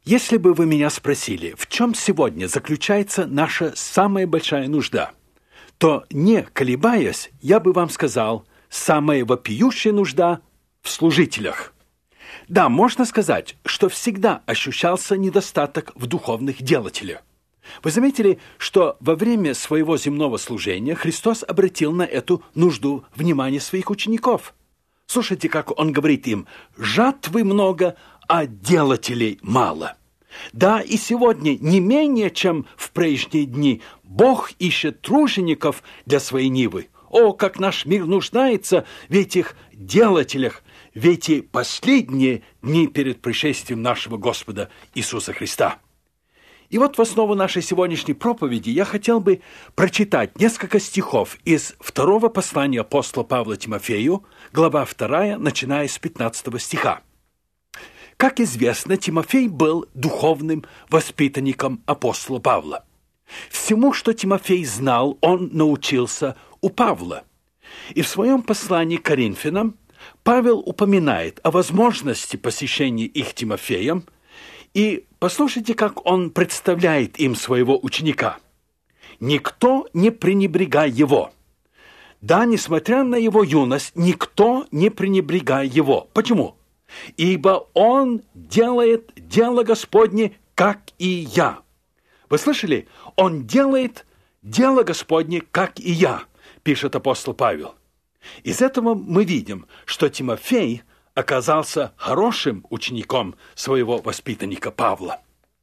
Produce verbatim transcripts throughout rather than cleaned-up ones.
Если бы вы меня спросили, в чем сегодня заключается наша самая большая нужда, то, не колебаясь, я бы вам сказал, самая вопиющая нужда в служителях. Да, можно сказать, что всегда ощущался недостаток в духовных делателях. Вы заметили, что во время своего земного служения Христос обратил на эту нужду внимание своих учеников. Слушайте, как Он говорит им: «Жатвы много, а делателей мало». Да, и сегодня не менее, чем в прежние дни, Бог ищет тружеников для своей нивы. О, как наш мир нуждается в этих делателях в эти последние дни перед пришествием нашего Господа Иисуса Христа. И вот в основу нашей сегодняшней проповеди я хотел бы прочитать несколько стихов из второго послания апостола Павла Тимофею, глава вторая, начиная с пятнадцатого стиха. Как известно, Тимофей был духовным воспитанником апостола Павла. Всему, что Тимофей знал, он научился у Павла. И в своем послании к Коринфянам Павел упоминает о возможности посещения их Тимофеем, и послушайте, как он представляет им своего ученика. «Никто не пренебрегай его». Да, несмотря на его юность, никто не пренебрегай его. Почему? «Ибо он делает дело Господне, как и я». Вы слышали? «Он делает дело Господне, как и я», пишет апостол Павел. Из этого мы видим, что Тимофей оказался хорошим учеником своего воспитанника Павла.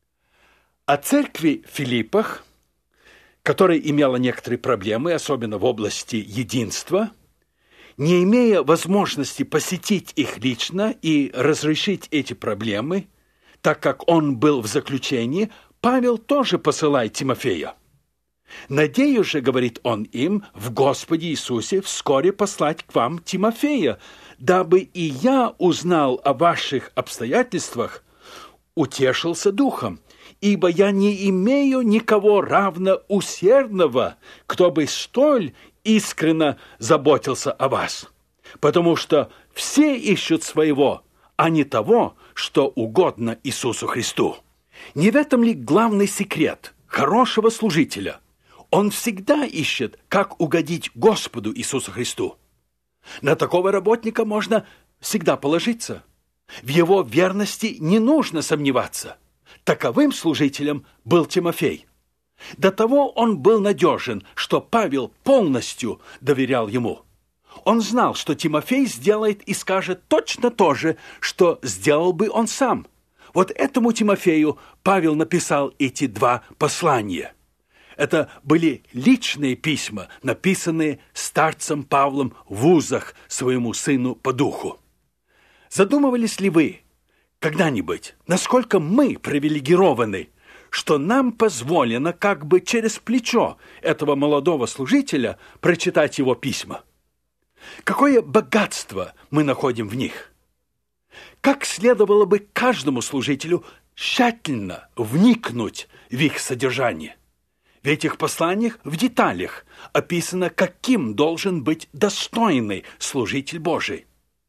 О церкви в Филиппах, которая имела некоторые проблемы, особенно в области единства, не имея возможности посетить их лично и разрешить эти проблемы, так как он был в заключении, Павел тоже посылает Тимофея. «Надеюсь же, — говорит он им, — в Господе Иисусе вскоре послать к вам Тимофея, дабы и я узнал о ваших обстоятельствах, утешился духом, ибо я не имею никого равно усердного, кто бы столь искренно заботился о вас, потому что все ищут своего, а не того, что угодно Иисусу Христу». Не в этом ли главный секрет хорошего служителя? Он всегда ищет, как угодить Господу Иисусу Христу. На такого работника можно всегда положиться. В его верности не нужно сомневаться. Таковым служителем был Тимофей. До того он был надежен, что Павел полностью доверял ему. Он знал, что Тимофей сделает и скажет точно то же, что сделал бы он сам. Вот этому Тимофею Павел написал эти два послания. Это были личные письма, написанные старцем Павлом в узах своему сыну по духу. Задумывались ли вы когда-нибудь, насколько мы привилегированы, что нам позволено как бы через плечо этого молодого служителя прочитать его письма? Какое богатство мы находим в них! Как следовало бы каждому служителю тщательно вникнуть в их содержание? В этих посланиях в деталях описано, каким должен быть достойный служитель Божий.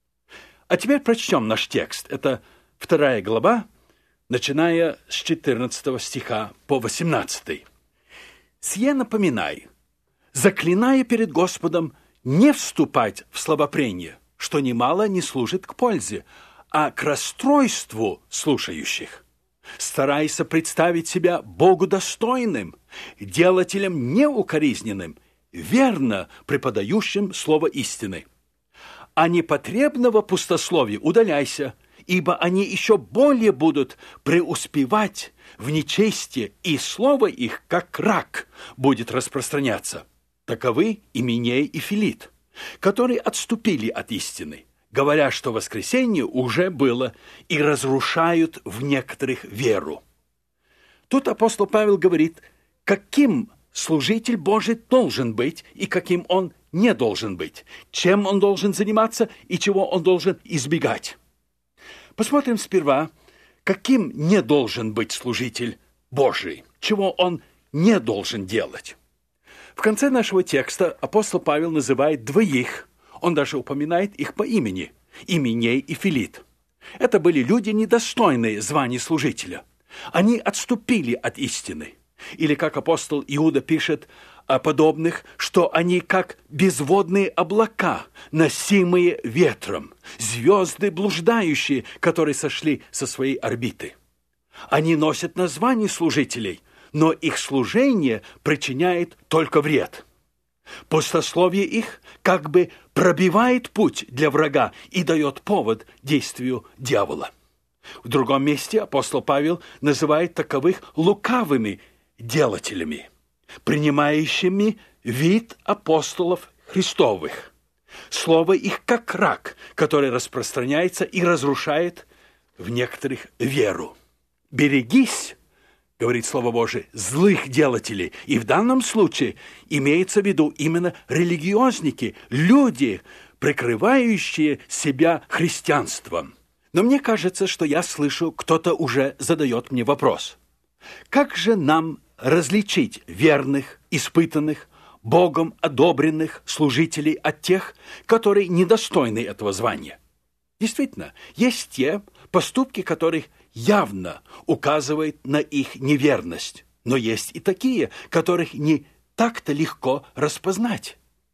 А теперь прочтем наш текст. Это вторая глава, начиная с четырнадцатого стиха по восемнадцатый. «Сие напоминай, заклиная перед Господом не вступать в словопрение, что немало не служит к пользе, а к расстройству слушающих. Старайся представить себя Богу достойным, делателем неукоризненным, верно преподающим слово истины. А непотребного пустословия удаляйся, ибо они еще более будут преуспевать в нечестии, и слово их, как рак, будет распространяться. Таковы Именей и Филит, которые отступили от истины, говоря, что воскресение уже было, и разрушают в некоторых веру». Тут апостол Павел говорит, каким служитель Божий должен быть и каким он не должен быть, чем он должен заниматься и чего он должен избегать. Посмотрим сперва, каким не должен быть служитель Божий, чего он не должен делать. В конце нашего текста апостол Павел называет двоих, он даже упоминает их по имени, Именей и Филит. Это были люди, недостойные звания служителя. Они отступили от истины. Или, как апостол Иуда пишет о подобных, что они как безводные облака, носимые ветром, звезды блуждающие, которые сошли со своей орбиты. Они носят название служителей, но их служение причиняет только вред. Пустословие их как бы пробивает путь для врага и дает повод действию дьявола. В другом месте апостол Павел называет таковых лукавыми делателями, принимающими вид апостолов Христовых. Слово их как рак, который распространяется и разрушает в некоторых веру. «Берегись», говорит Слово Божие, злых делателей. И в данном случае имеется в виду именно религиозники, люди, прикрывающие себя христианством. Но мне кажется, что я слышу, кто-то уже задает мне вопрос. Как же нам различить верных, испытанных, Богом одобренных служителей от тех, которые недостойны этого звания? Действительно, есть те поступки, которых явно указывает на их неверность. Но есть и такие, которых не так-то легко распознать.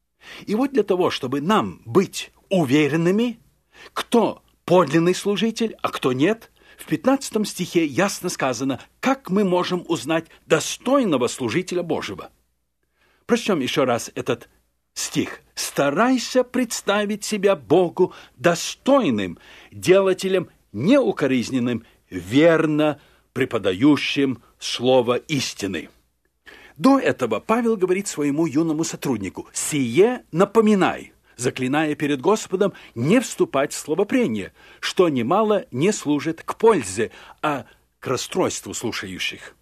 И вот для того, чтобы нам быть уверенными, кто подлинный служитель, а кто нет, в пятнадцатом стихе ясно сказано, как мы можем узнать достойного служителя Божьего. Прочтем еще раз этот стих. «Старайся представить себя Богу достойным, делателем неукоризненным, верно преподающим слово истины». До этого Павел говорит своему юному сотруднику: «Сие напоминай, заклиная перед Господом не вступать в словопрение, что немало не служит к пользе, а к расстройству слушающих».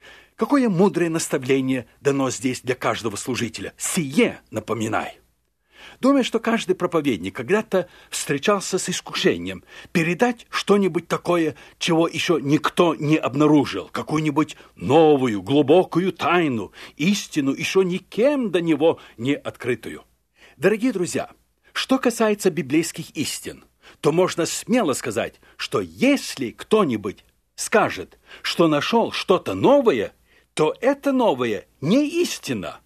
Какое мудрое наставление дано здесь для каждого служителя. «Сие напоминай». Думаю, что каждый проповедник когда-то встречался с искушением передать что-нибудь такое, чего еще никто не обнаружил, какую-нибудь новую, глубокую тайну, истину, еще никем до него не открытую. Дорогие друзья, что касается библейских истин, то можно смело сказать, что если кто-нибудь скажет, что нашел что-то новое, то это новое не истина.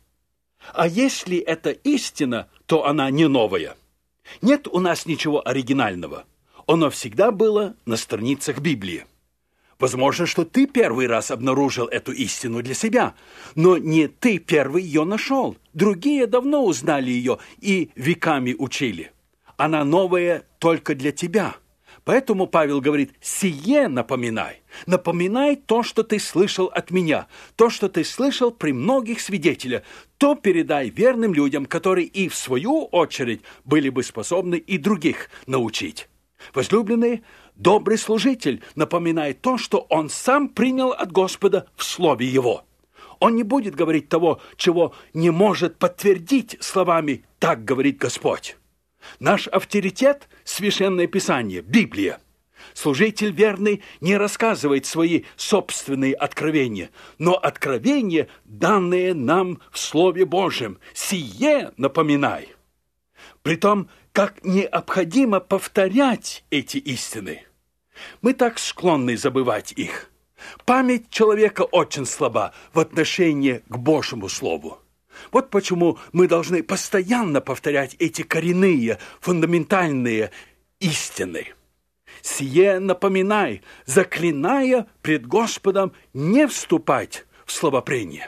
А если это истина, то она не новая. Нет у нас ничего оригинального. Оно всегда было на страницах Библии. Возможно, что ты первый раз обнаружил эту истину для себя, но не ты первый ее нашел. Другие давно узнали ее и веками учили. Она новая только для тебя. Поэтому Павел говорит: «Сие напоминай». Напоминай то, что ты слышал от меня, то, что ты слышал при многих свидетелях, то передай верным людям, которые и в свою очередь были бы способны и других научить. Возлюбленные, добрый служитель напоминает то, что он сам принял от Господа в Слове Его. Он не будет говорить того, чего не может подтвердить словами «так говорит Господь». Наш авторитет – Священное Писание, Библия. Служитель верный не рассказывает свои собственные откровения, но откровения, данные нам в Слове Божьем, сие напоминай. Притом, как необходимо повторять эти истины. Мы так склонны забывать их. Память человека очень слаба в отношении к Божьему Слову. Вот почему мы должны постоянно повторять эти коренные, фундаментальные истины. «Сие напоминай, заклиная пред Господом не вступать в словопрение».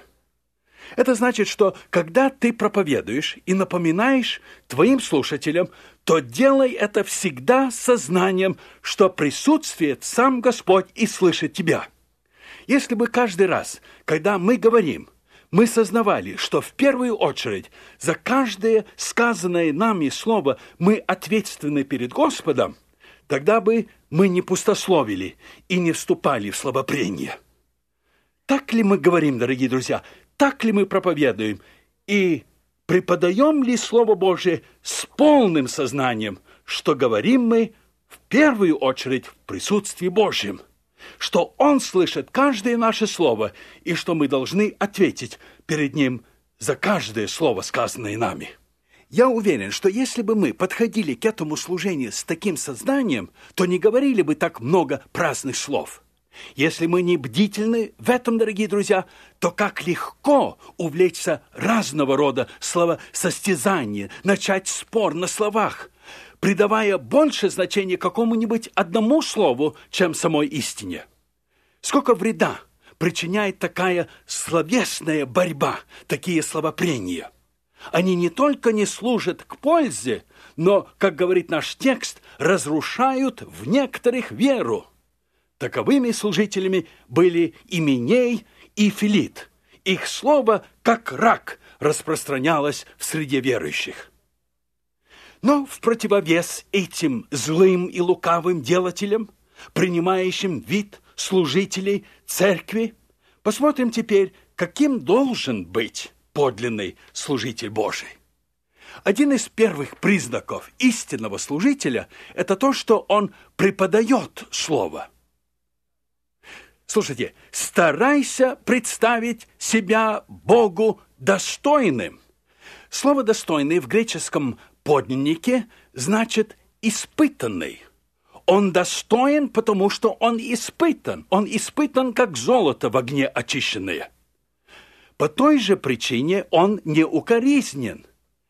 Это значит, что когда ты проповедуешь и напоминаешь твоим слушателям, то делай это всегда с сознанием, что присутствует сам Господь и слышит тебя. Если бы каждый раз, когда мы говорим, мы сознавали, что в первую очередь за каждое сказанное нами слово мы ответственны перед Господом, тогда бы мы не пустословили и не вступали в словопрение. Так ли мы говорим, дорогие друзья, так ли мы проповедуем и преподаем ли Слово Божие с полным сознанием, что говорим мы в первую очередь в присутствии Божьем? Что Он слышит каждое наше слово, и что мы должны ответить перед Ним за каждое слово, сказанное нами. Я уверен, что если бы мы подходили к этому служению с таким сознанием, то не говорили бы так много праздных слов. Если мы не бдительны в этом, дорогие друзья, то как легко увлечься разного рода словосостязанием, начать спор на словах, придавая больше значения какому-нибудь одному слову, чем самой истине. Сколько вреда причиняет такая словесная борьба, такие словопрения. Они не только не служат к пользе, но, как говорит наш текст, разрушают в некоторых веру. Таковыми служителями были и Миней, и Филит. Их слово, как рак, распространялось в среде верующих. Но в противовес этим злым и лукавым делателям, принимающим вид служителей церкви, посмотрим теперь, каким должен быть подлинный служитель Божий. Один из первых признаков истинного служителя – это то, что он преподает слово. Слушайте, старайся представить себя Богу достойным. Слово «достойный» в греческом подлиннике значит «испытанный». Он достоин, потому что он испытан. Он испытан, как золото в огне очищенное. По той же причине он не укоризнен,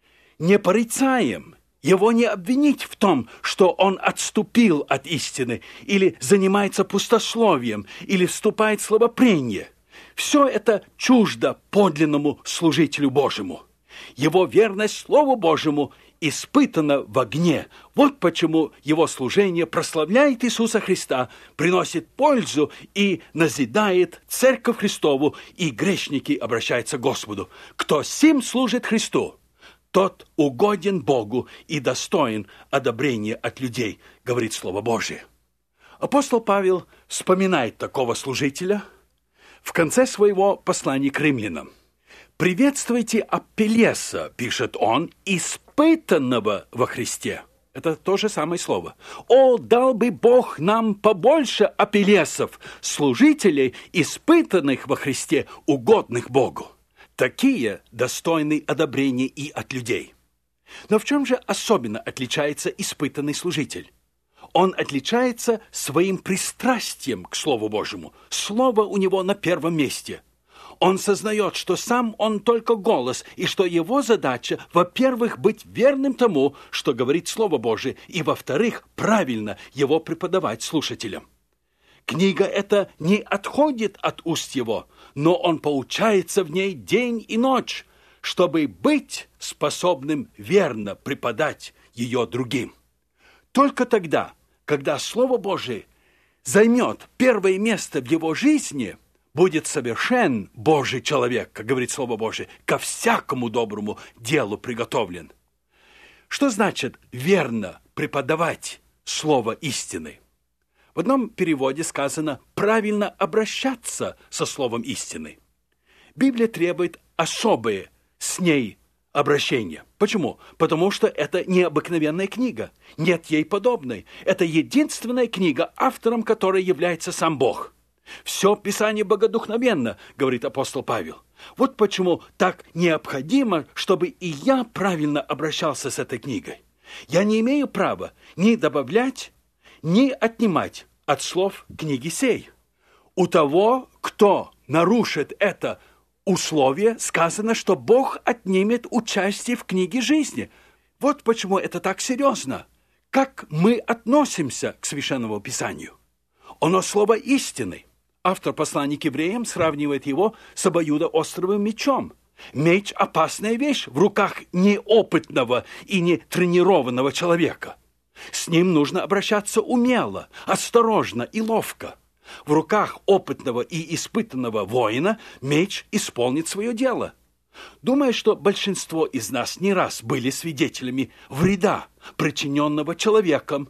не порицаем. Его не обвинить в том, что он отступил от истины, или занимается пустословием, или вступает в словопрение. Все это чуждо подлинному служителю Божьему. Его верность Слову Божьему испытана в огне. Вот почему его служение прославляет Иисуса Христа, приносит пользу и назидает Церковь Христову, и грешники обращаются к Господу. Кто сим служит Христу, тот угоден Богу и достоин одобрения от людей, говорит Слово Божие. Апостол Павел вспоминает такого служителя в конце своего послания к римлянам. «Приветствуйте Апеллеса», пишет он, «испытанного во Христе». Это то же самое слово. «О, дал бы Бог нам побольше Апеллесов, служителей, испытанных во Христе, угодных Богу». Такие достойны одобрения и от людей. Но в чем же особенно отличается испытанный служитель? Он отличается своим пристрастием к Слову Божьему. Слово у него на первом месте. Он сознает, что сам он только голос, и что его задача, во-первых, быть верным тому, что говорит Слово Божие, и, во-вторых, правильно его преподавать слушателям. Книга эта не отходит от уст его, но он поучается в ней день и ночь, чтобы быть способным верно преподать ее другим. Только тогда, когда Слово Божие займет первое место в его жизни, будет совершен Божий человек, как говорит Слово Божие, ко всякому доброму делу приготовлен. Что значит верно преподавать Слово истины? В одном переводе сказано «правильно обращаться со словом истины». Библия требует особое с ней обращение. Почему? Потому что это необыкновенная книга. Нет ей подобной. Это единственная книга, автором которой является сам Бог. Все Писание богодухновенно, говорит апостол Павел. Вот почему так необходимо, чтобы и я правильно обращался с этой книгой. Я не имею права ни добавлять, ни отнимать от слов книги сей. У того, кто нарушит это условие, сказано, что Бог отнимет участие в книге жизни. Вот почему это так серьезно. Как мы относимся к Священному Писанию? Оно слово истины. Автор послания к евреям сравнивает его с обоюдоострым мечом. Меч – опасная вещь в руках неопытного и нетренированного человека. С ним нужно обращаться умело, осторожно и ловко. В руках опытного и испытанного воина меч исполнит свое дело. Думаю, что большинство из нас не раз были свидетелями вреда, причиненного человеком,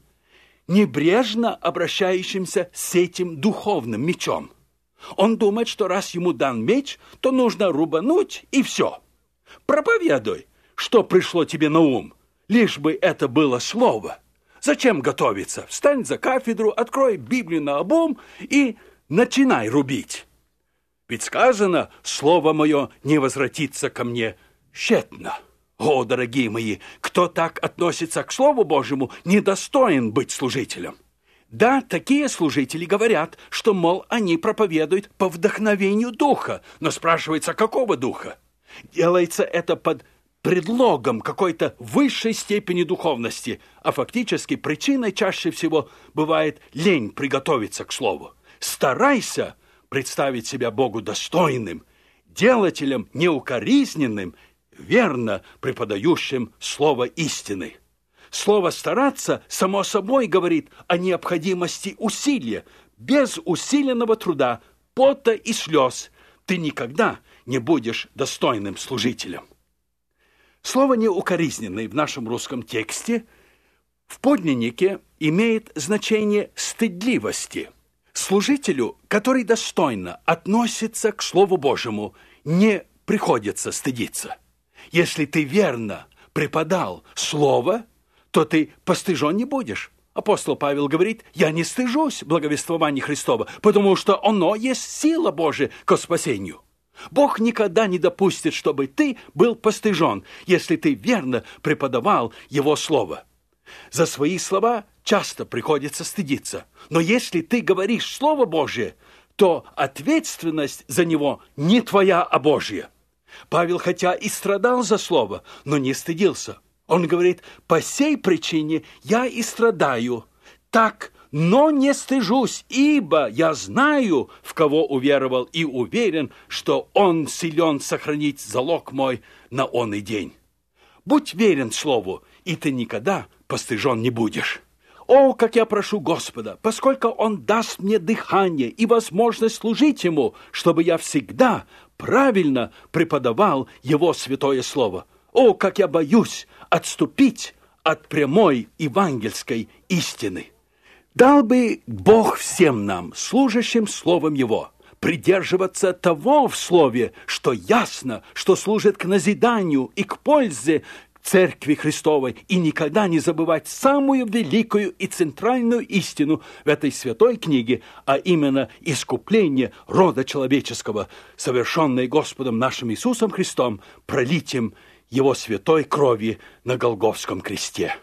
небрежно обращающимся с этим духовным мечом. Он думает, что раз ему дан меч, то нужно рубануть и все. Проповедуй, что пришло тебе на ум, лишь бы это было слово. Зачем готовиться? Встань за кафедру, открой Библию наобум и начинай рубить. Ведь сказано, слово мое не возвратится ко мне тщетно. О, дорогие мои, кто так относится к Слову Божьему, недостоин быть служителем. Да, такие служители говорят, что, мол, они проповедуют по вдохновению Духа. Но спрашивается, какого Духа? Делается это под предлогом какой-то высшей степени духовности, а фактически причиной чаще всего бывает лень приготовиться к слову. Старайся представить себя Богу достойным, делателем неукоризненным, верно преподающим слово истины. Слово «стараться» само собой говорит о необходимости усилия. Без усиленного труда, пота и слез ты никогда не будешь достойным служителем. Слово «неукоризненный» в нашем русском тексте в подлиннике имеет значение стыдливости. Служителю, который достойно относится к Слову Божьему, не приходится стыдиться. Если ты верно преподал Слово, то ты постыжен не будешь. Апостол Павел говорит: «Я не стыжусь благовествования Христова, потому что оно есть сила Божия ко спасению». Бог никогда не допустит, чтобы ты был постыжен, если ты верно преподавал Его Слово. За свои слова часто приходится стыдиться. Но если ты говоришь Слово Божие, то ответственность за него не твоя, а Божья. Павел хотя и страдал за Слово, но не стыдился. Он говорит: «По сей причине я и страдаю, так, но не стыжусь, ибо я знаю, в кого уверовал, и уверен, что Он силен сохранить залог мой на оный день». Будь верен Слову, и ты никогда постыжен не будешь. О, как я прошу Господа, поскольку Он даст мне дыхание и возможность служить Ему, чтобы я всегда правильно преподавал Его святое Слово. О, как я боюсь отступить от прямой евангельской истины. Дал бы Бог всем нам, служащим Словом Его, придерживаться того в Слове, что ясно, что служит к назиданию и к пользе Церкви Христовой, и никогда не забывать самую великую и центральную истину в этой святой книге, а именно искупление рода человеческого, совершенное Господом нашим Иисусом Христом, пролитием Его святой крови на Голгофском кресте.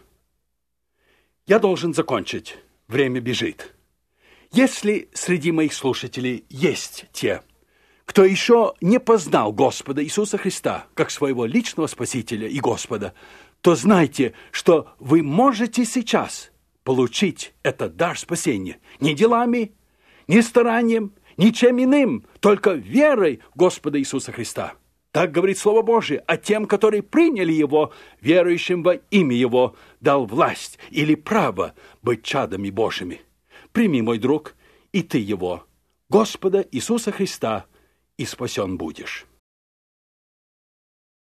Я должен закончить. Время бежит. Если среди моих слушателей есть те, кто еще не познал Господа Иисуса Христа как своего личного Спасителя и Господа, то знайте, что вы можете сейчас получить этот дар спасения не делами, не старанием, ничем иным, только верой в Господа Иисуса Христа. Так говорит Слово Божие, а тем, которые приняли Его, верующим во имя Его, дал власть или право быть чадами Божьими. Прими, мой друг, и ты Его, Господа Иисуса Христа, и спасен будешь.